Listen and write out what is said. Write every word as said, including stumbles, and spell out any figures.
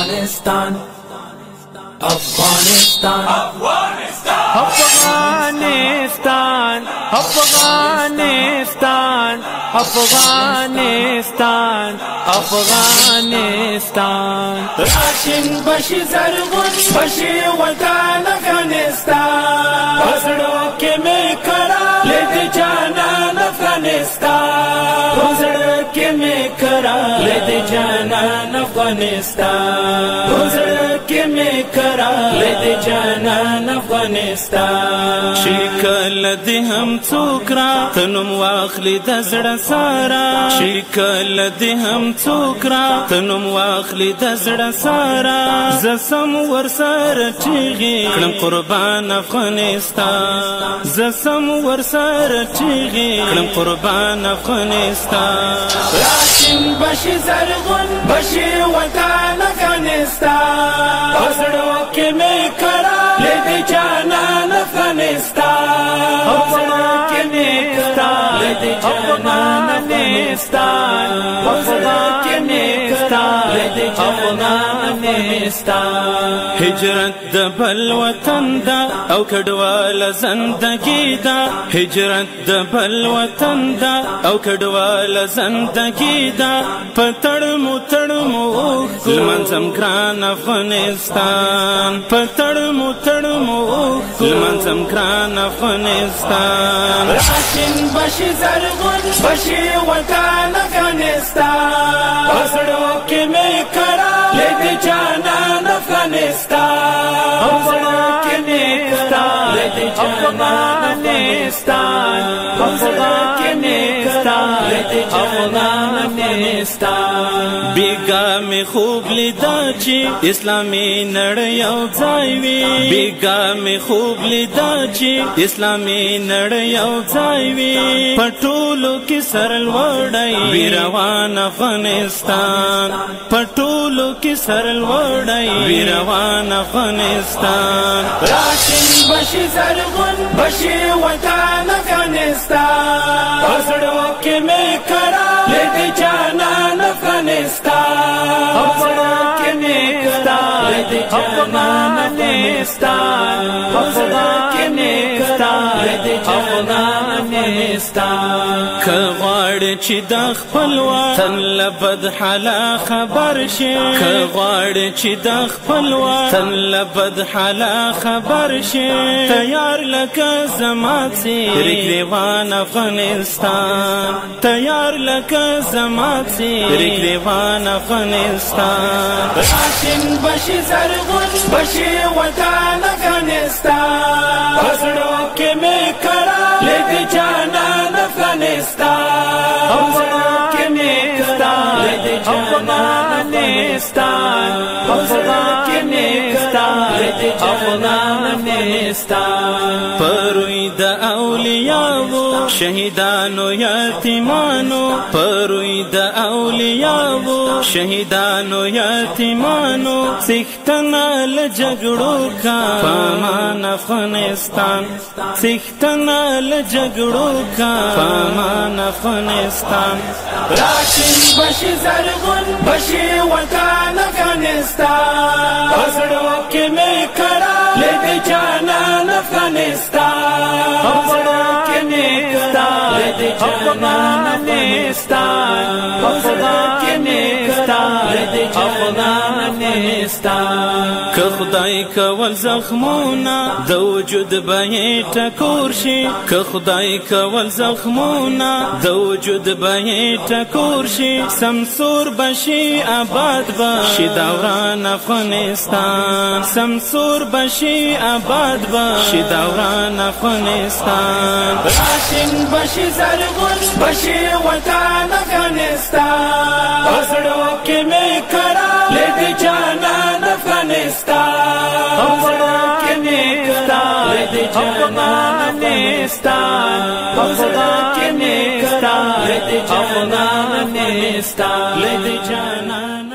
Afghanistan, Afghanistan, Afghanistan, Afghanistan, Afghanistan, Afghanistan. Rachin bashi zargun bashi watan Afghanistan. Pasdo ke me kara led janan Afghanistan. Pasdo ke me kara led janan Afghanistan. Pasdo ke me kara led janan Afghanistan. شکل دی هم څوکرا تنم واخلی د زړه سارا شکل دی هم څوکرا تنم واخلی د زړه سارا زسم ورسره چیغي کړم قربان افغانستان زسم ورسره چیغي کړم قربان افغانستان راشن بشي زرغون بشي وطن افغانستان پسړو کې مې کړه لید جانان افغانستان پسړو کې مې کړه لید جانان افغانستان پسړو کې مې کړه لید جانان افغانستان هجرت د بل وطن دا او کډوال زندگی دا هجرت د بل وطن دا او کډوال زندگی دا پتړ مو تړ مو لمنځم ګران افغانستان پتړ مو تړ مو لمنځم ګران افغانستان راشن بشي زرغون بشي وطن افغانستان پسړو کې مې کړه لید جانان افغانستان پسړو کې مې کړه لید جانان افغانستان پسړو کې مې کړه لید جانان افغانستان بیگا می خوب لیدا چې اسلامي نړۍ یو ځای وي بیگا می خوب لیدا چې اسلامي نړۍ یو ځای وي پټولو کې سرل وړای ویروان افغانستان پټولو کې سرل وړای ویروان افغانستان راشن بشي زرغون بشي وطن افغانستان پسړو کې مې کړه لید جانان افغانستان پسړو کې مې کړه لید جانان افغانستان پسړو کې مې کړه لید جانان افغانستان که غواړې چې د خپل وطن له بد حاله خبر شي که غواړې چې د خپل وطن له بد حاله خبر شي تیار لکه زما څېرې ګریوان افغانستان تیار لکه زما څېرې ګریوان افغانستان راشن بشي زرغون بشي وطن افغانستان پسړو کې مې کړه لید جانان افغانستان پسړو کې مې کړه لید جانان افغانستان پسړو کې مې کړه لید جانان افغانستان پروي د اولیاءو شهیدانو یتیمانو پروي د اولیاءو شهیدانو یتیمانو څښتنه له جګړو کا پامان افغانستان څښتنه له جګړو کا پامان افغانستان راشن بشي زرغون بشي وطن افغانستان پسړو کې مې کړه لید جانان افغانستان پسړو کې مې کړه لید جانان افغانستان پسړو کې مې کړه لید جانان افغانستان که خدای کول زخمونه د وجود به ټکور شي که خدای کول زخمونه د وجود به ټکور شي سمسور بشي آباد بشي دوران افغانستان سمسور بشي آباد بشي دوران افغانستان راشن بشي زرغون بشي وطن افغانستان پسړو کې مې کړه لید جانان افغانستان پسړو کې مې کړه لید جانان افغانستان پسړو کې مې کړه لید جانان افغانستان لید جانان